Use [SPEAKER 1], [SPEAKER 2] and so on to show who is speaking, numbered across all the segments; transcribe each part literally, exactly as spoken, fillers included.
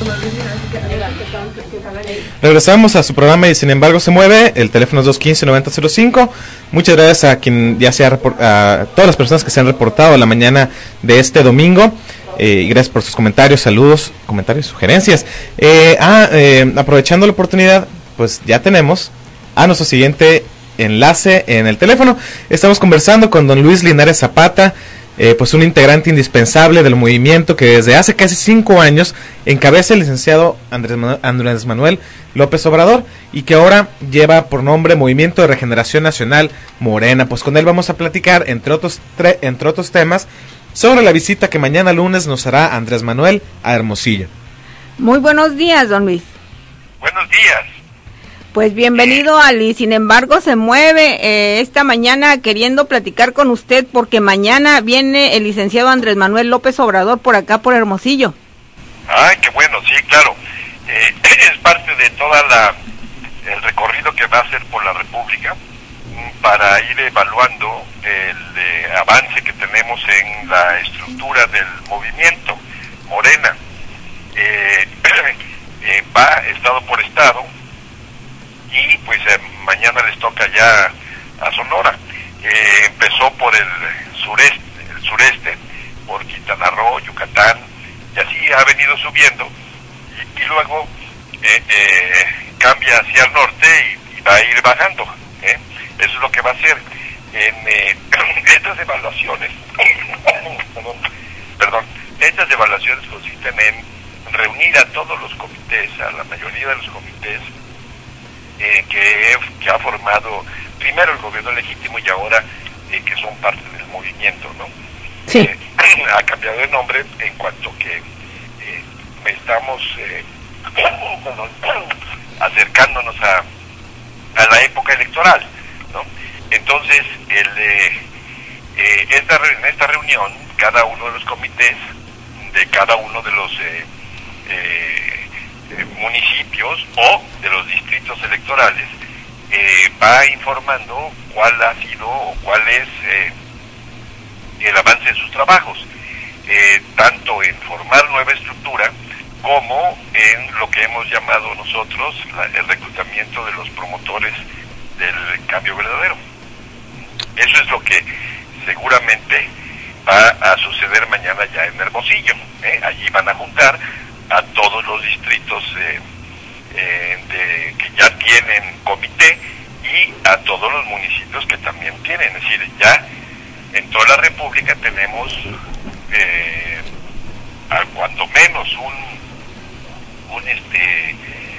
[SPEAKER 1] Regresamos a su programa y sin embargo se mueve. El teléfono es dos uno cinco, nueve cero cero cinco. Muchas gracias a quien ya se ha report- a todas las personas que se han reportado la mañana de este domingo. Eh, y gracias por sus comentarios, saludos, comentarios, sugerencias. Eh, ah, eh, aprovechando la oportunidad, pues ya tenemos a nuestro siguiente enlace en el teléfono. Estamos conversando con don Luis Linares Zapata, eh, pues un integrante indispensable del movimiento que desde hace casi cinco años encabeza el licenciado Andrés Manuel, Andrés Manuel López Obrador y que ahora lleva por nombre Movimiento de Regeneración Nacional Morena. Pues con él vamos a platicar, entre otros, tre- entre otros temas, sobre la visita que mañana lunes nos hará Andrés Manuel a Hermosillo.
[SPEAKER 2] Muy buenos días, don Luis.
[SPEAKER 3] Buenos días.
[SPEAKER 2] Pues bienvenido al Y Sin Embargo Se Mueve, eh, esta mañana queriendo platicar con usted porque mañana viene el licenciado Andrés Manuel López Obrador por acá, por Hermosillo.
[SPEAKER 3] Ay, qué bueno, sí, claro. Eh, es parte de toda la el recorrido que va a hacer por la República para ir evaluando el eh, avance que tenemos en la estructura del movimiento Morena. Eh, eh, va estado por estado y pues eh, mañana les toca ya a Sonora. Eh, empezó por el sureste, el sureste, por Quintana Roo, Yucatán, y así ha venido subiendo y, y luego eh, eh, cambia hacia el norte y, y va a ir bajando. ¿eh? Eso es lo que va a hacer. En eh, estas evaluaciones, perdón, perdón, estas evaluaciones consisten en reunir a todos los comités, a la mayoría de los comités eh, que, que ha formado primero el gobierno legítimo y ahora eh, que son parte del movimiento, ¿no?
[SPEAKER 2] Sí.
[SPEAKER 3] Eh, ha cambiado de nombre en cuanto que eh, estamos eh, perdón, acercándonos a, a la época electoral, ¿no? Entonces, el, eh, eh, esta, en esta reunión, cada uno de los comités de cada uno de los eh, eh, eh, municipios o de los distritos electorales eh, va informando cuál ha sido o cuál es eh, el avance de sus trabajos, eh, tanto en formar nueva estructura como en lo que hemos llamado nosotros la, el reclutamiento de los promotores del cambio verdadero. Eso es lo que seguramente va a suceder mañana ya en Hermosillo. ¿eh? Allí van a juntar a todos los distritos eh, eh, de, que ya tienen comité y a todos los municipios que también tienen. Es decir, ya en toda la República tenemos eh, a cuando menos un, un este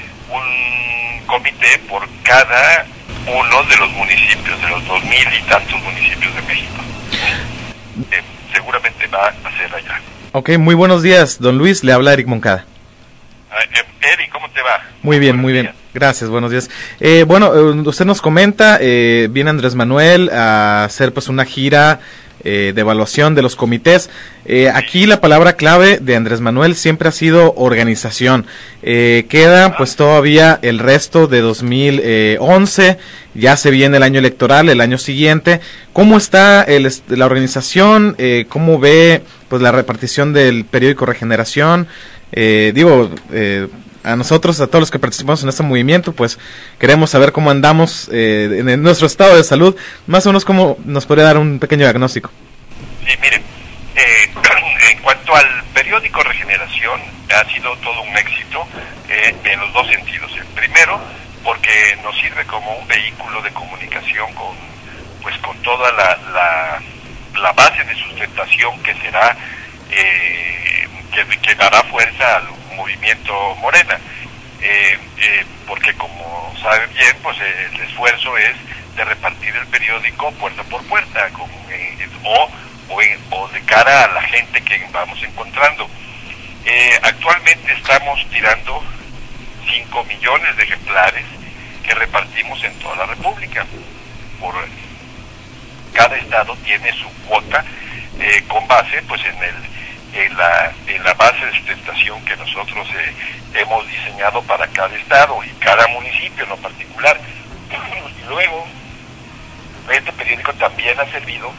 [SPEAKER 3] un comité por cada uno de los municipios, de los dos mil y tantos municipios de México. Eh, seguramente va a ser allá.
[SPEAKER 1] Ok, muy buenos días, don Luis, le habla Eric Moncada.
[SPEAKER 3] Eh, Eric, ¿cómo te va?
[SPEAKER 1] Muy bien,
[SPEAKER 3] Buenos
[SPEAKER 1] muy bien.
[SPEAKER 3] días.
[SPEAKER 1] Gracias, buenos días. Eh, bueno, eh, usted nos comenta, eh, viene Andrés Manuel a hacer pues una gira eh, de evaluación de los comités. Eh, aquí la palabra clave de Andrés Manuel siempre ha sido organización. Eh, queda pues todavía el resto de dos mil once, ya se viene el año electoral, el año siguiente. ¿Cómo está el, la organización? Eh, ¿Cómo ve pues la repartición del periódico Regeneración? Eh, digo, eh, a nosotros, a todos los que participamos en este movimiento, pues queremos saber cómo andamos eh, en, en nuestro estado de salud, más o menos cómo nos podría dar un pequeño diagnóstico.
[SPEAKER 3] Sí, miren, eh, en cuanto al periódico Regeneración, ha sido todo un éxito eh, en los dos sentidos. El primero, porque nos sirve como un vehículo de comunicación con, pues, con toda la, la, la base de sustentación que será eh, que, que dará fuerza al movimiento Morena, eh, eh, porque como saben bien, pues eh, el esfuerzo es de repartir el periódico puerta por puerta, con, eh, o, o, en, o de cara a la gente que vamos encontrando. Eh, actualmente estamos tirando cinco millones de ejemplares que repartimos en toda la República. Por cada estado tiene su cuota eh, con base pues en el En la, en la base de sustentación que nosotros eh, hemos diseñado para cada estado y cada municipio en lo particular. Y luego, este periódico también ha servido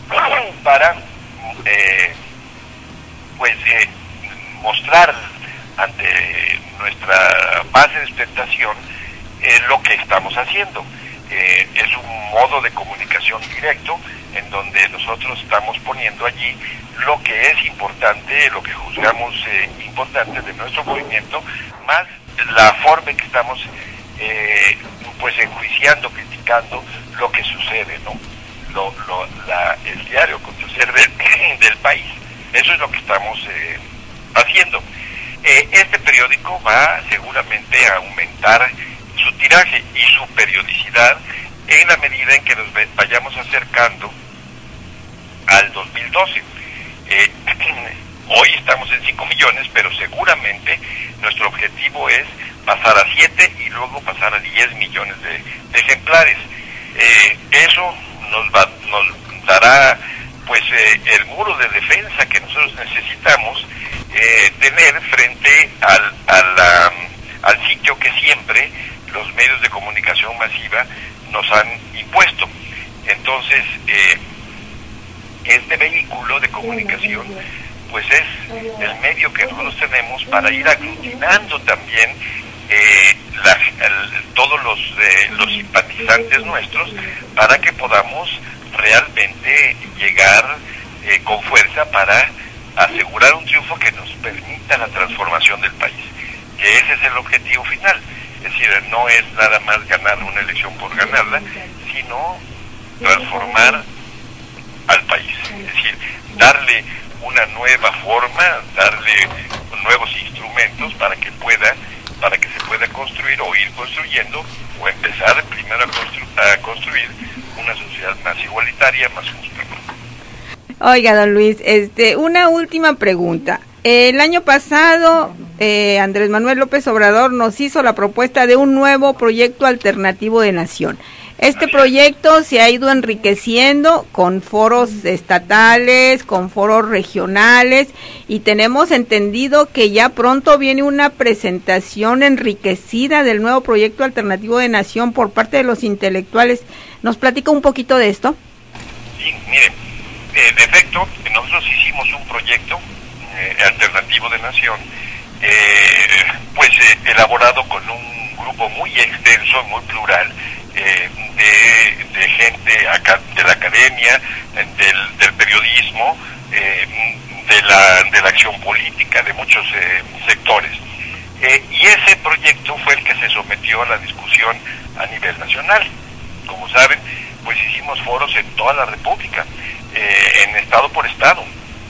[SPEAKER 3] para eh, pues eh, mostrar ante nuestra base de sustentación eh, lo que estamos haciendo. Eh, es un modo de comunicación directo en donde nosotros estamos poniendo allí lo que es importante, lo que juzgamos eh, importante de nuestro movimiento, más la forma en que estamos eh, pues enjuiciando, criticando lo que sucede, ¿no? Lo, lo, la, el diario acontecer del, del país. Eso es lo que estamos eh, haciendo. Eh, este periódico va seguramente a aumentar su tiraje y su periodicidad en la medida en que nos vayamos acercando al dos mil doce. Eh, hoy estamos en cinco millones, pero seguramente nuestro objetivo es pasar a siete y luego pasar a diez millones de, de ejemplares. Eh, eso nos, va, nos dará pues eh, el muro de defensa que nosotros necesitamos eh, tener frente al, al, um, al sitio que siempre los medios de comunicación masiva nos han impuesto. Entonces, eh, este vehículo de comunicación pues es el medio que nosotros tenemos para ir aglutinando también eh, la, el, todos los, eh, los simpatizantes nuestros para que podamos realmente llegar eh, con fuerza para asegurar un triunfo que nos permita la transformación del país, que ese es el objetivo final. Es decir, no es nada más ganar una elección por ganarla, sino transformar al país. Es decir, darle una nueva forma, darle nuevos instrumentos para que pueda, para que se pueda construir o ir construyendo o empezar primero a, constru- a construir una sociedad más igualitaria, más justa.
[SPEAKER 2] Oiga, don Luis, este, una última pregunta. El año pasado, eh, Andrés Manuel López Obrador nos hizo la propuesta de un nuevo proyecto alternativo de nación. Este proyecto se ha ido enriqueciendo con foros estatales, con foros regionales, y tenemos entendido que ya pronto viene una presentación enriquecida del nuevo proyecto alternativo de nación por parte de los intelectuales. ¿Nos platica un poquito de esto?
[SPEAKER 3] Sí, mire, eh, de efecto, nosotros hicimos un proyecto eh, alternativo de nación, eh, pues eh, elaborado con un grupo muy extenso, muy plural, eh, de, de gente acá, de la academia, del, del periodismo, eh, de, la, de la acción política, de muchos eh, sectores. Eh, y ese proyecto fue el que se sometió a la discusión a nivel nacional. Como saben, pues hicimos foros en toda la República, eh, en estado por estado,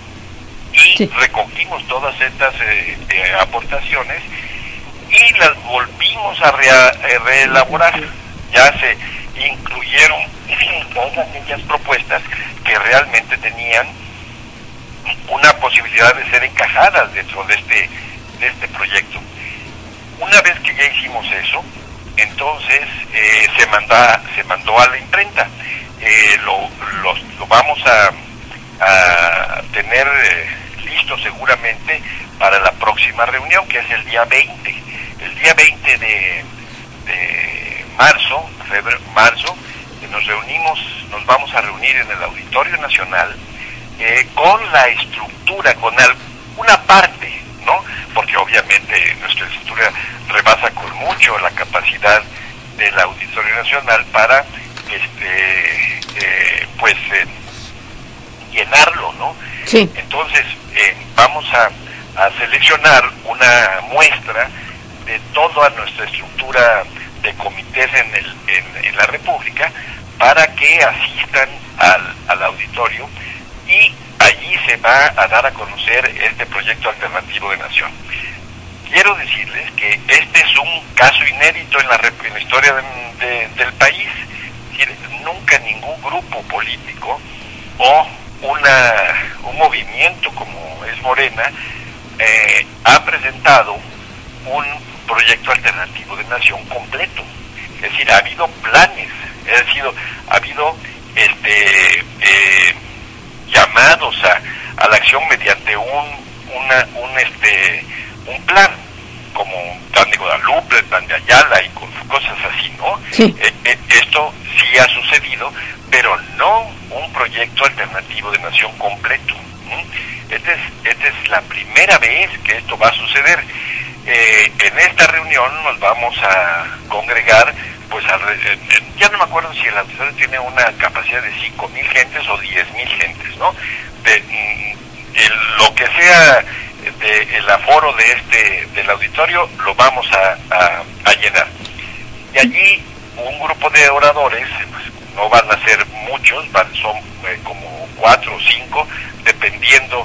[SPEAKER 3] y sí. recogimos todas estas eh, eh, aportaciones y las volvimos a re- reelaborar. Ya se incluyeron todas aquellas propuestas que realmente tenían una posibilidad de ser encajadas dentro de este, de este proyecto. Una vez que ya hicimos eso, entonces eh, se, manda, se mandó a la imprenta. Eh, lo, lo, lo vamos a, a tener eh, listo seguramente para la próxima reunión, que es el día veinte. El día veinte de, de marzo, febrero, marzo, nos reunimos, nos vamos a reunir en el Auditorio Nacional eh, con la estructura, con el, una parte, ¿no? Porque obviamente nuestra estructura rebasa con mucho la capacidad del Auditorio Nacional para este eh, pues eh, llenarlo, ¿no?
[SPEAKER 2] Sí.
[SPEAKER 3] Entonces eh, vamos a, a seleccionar una muestra de toda nuestra estructura de comités en, el, en, en la República para que asistan al, al auditorio, y allí se va a dar a conocer este proyecto alternativo de nación. Quiero decirles que este es un caso inédito en la, en la historia de, de, del país. Es decir, nunca ningún grupo político o una, un movimiento como es Morena eh, ha presentado un proyecto alternativo de nación completo. Es decir, ha habido planes, es decir, ha habido este eh, llamados a, a la acción mediante un una, un este un plan, como un plan de Guadalupe, el plan de Ayala y con cosas así, ¿no?
[SPEAKER 2] Sí.
[SPEAKER 3] Eh, eh, esto sí ha sucedido, pero no un proyecto alternativo de nación completo. ¿Mm? Esta es, esta es la primera vez que esto va a suceder. Eh, en esta reunión nos vamos a congregar, pues al, eh, ya no me acuerdo si el auditorio tiene una capacidad de cinco mil gentes o diez mil gentes, ¿no? De, el, lo que sea de, el aforo de este del auditorio lo vamos a, a, a llenar. Y allí un grupo de oradores, pues, no van a ser muchos, van, son eh, como cuatro o cinco, dependiendo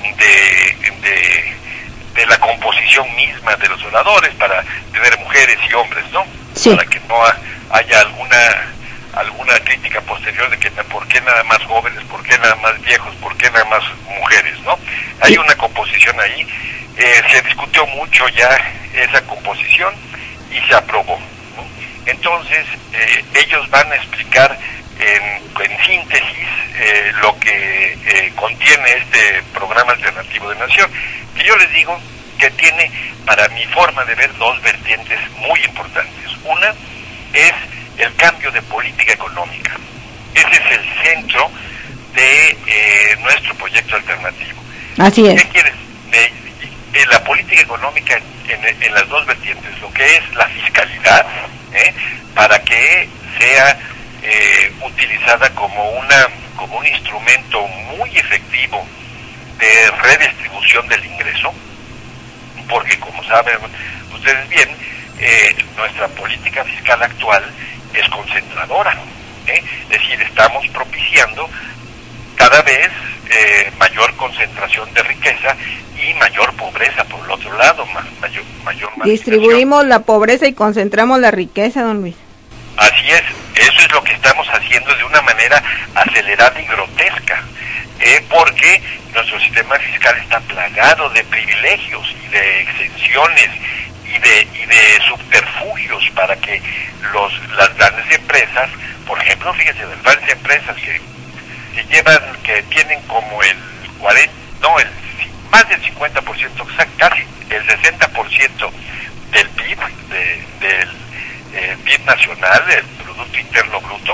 [SPEAKER 3] de, de, de la composición misma de los oradores, para tener mujeres y hombres, ¿no? Sí. Para que no ha, haya alguna alguna crítica posterior de que por qué nada más jóvenes, por qué nada más viejos, por qué nada más mujeres, ¿no? Hay una composición ahí, eh, se discutió mucho ya esa composición y se aprobó, ¿no? Entonces, eh, ellos van a explicar en, en síntesis eh, lo que eh, contiene este programa alternativo de nación, que yo les digo que tiene, para mi forma de ver, dos vertientes muy importantes. Una es el cambio de política económica. Ese es el centro de eh, nuestro proyecto alternativo.
[SPEAKER 2] Así es.
[SPEAKER 3] ¿Qué quieres? Eh, eh, la política económica en, en las dos vertientes, lo que es la fiscalidad, ¿eh? para que sea eh, utilizada como una como un instrumento muy efectivo de redistribución del ingreso, porque como saben ustedes bien, eh, nuestra política fiscal actual es concentradora, ¿eh? Es decir, estamos propiciando cada vez eh, mayor concentración de riqueza y mayor pobreza por el otro lado, ma mayor, mayor
[SPEAKER 2] distribuimos la pobreza y concentramos la riqueza, don Luis.
[SPEAKER 3] Así es, eso es lo que estamos haciendo de una manera acelerada y grotesca, eh, porque nuestro sistema fiscal está plagado de privilegios y de exenciones y de y de subterfugios para que los las grandes empresas, por ejemplo, fíjense, las grandes empresas que, que llevan, que tienen como el cuarenta, no, el más del cincuenta por ciento, casi el sesenta por ciento del P I B, de, del eh, P I B nacional, el Producto Interno Bruto,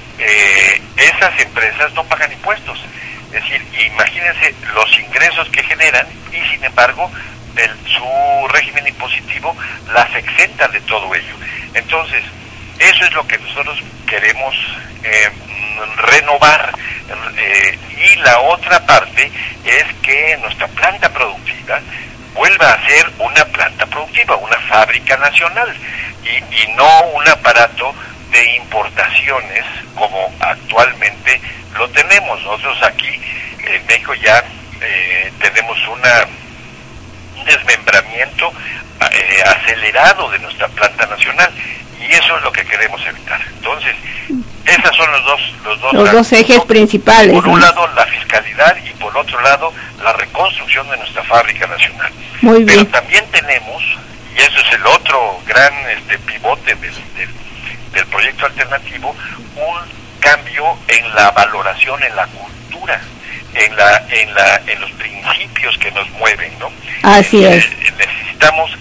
[SPEAKER 3] eh, esas empresas no pagan impuestos. Es decir, imagínense los ingresos que generan y sin embargo el, su régimen impositivo las exenta de todo ello. Entonces, eso es lo que nosotros queremos eh, renovar. Eh, y la otra parte es que nuestra planta productiva vuelva a ser una planta productiva, una fábrica nacional, y, y no un aparato de importaciones como actualmente lo tenemos. Nosotros aquí en México ya eh, tenemos una, un desmembramiento eh, acelerado de nuestra planta nacional, y eso es lo que queremos evitar. Entonces, esos son los dos los dos,
[SPEAKER 2] los dos ejes
[SPEAKER 3] ¿no?
[SPEAKER 2] principales.
[SPEAKER 3] Por un lado la fiscalidad y por otro lado la reconstrucción de nuestra fábrica nacional.
[SPEAKER 2] Muy bien.
[SPEAKER 3] Pero también tenemos, y eso es el otro gran este pivote del, del, del proyecto alternativo, un cambio en la valoración, en la cultura, en la en la en los principios que nos mueven, ¿no?
[SPEAKER 2] Así
[SPEAKER 3] eh,
[SPEAKER 2] es.
[SPEAKER 3] Necesitamos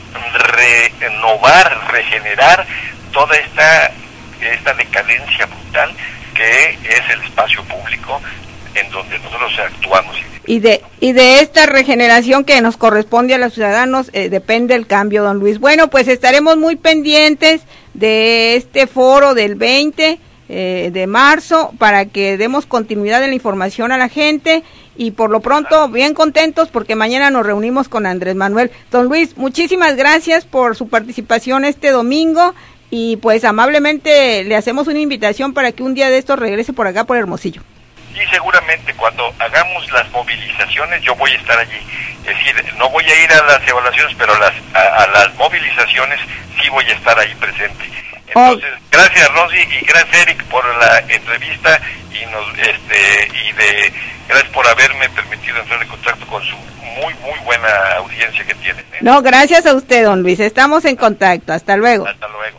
[SPEAKER 3] renovar, regenerar toda esta esta decadencia brutal que es el espacio público en donde nosotros actuamos.
[SPEAKER 2] Y de y de esta regeneración que nos corresponde a los ciudadanos eh, depende el cambio, don Luis. Bueno, pues estaremos muy pendientes de este foro del veinte eh, de marzo para que demos continuidad en la información a la gente, y por lo pronto bien contentos porque mañana nos reunimos con Andrés Manuel. Don Luis, muchísimas gracias por su participación este domingo, y pues amablemente le hacemos una invitación para que un día de estos regrese por acá por Hermosillo.
[SPEAKER 3] Y seguramente cuando hagamos las movilizaciones yo voy a estar allí. Es decir, no voy a ir a las evaluaciones, pero las, a, a las movilizaciones sí voy a estar ahí presente. Entonces, oh. gracias Rosy y gracias Eric por la entrevista, y nos este y de gracias por haberme permitido entrar en contacto con su muy muy buena audiencia que tienen, ¿eh?
[SPEAKER 2] No, gracias a usted, don Luis. Estamos en contacto. Hasta luego.
[SPEAKER 3] Hasta luego.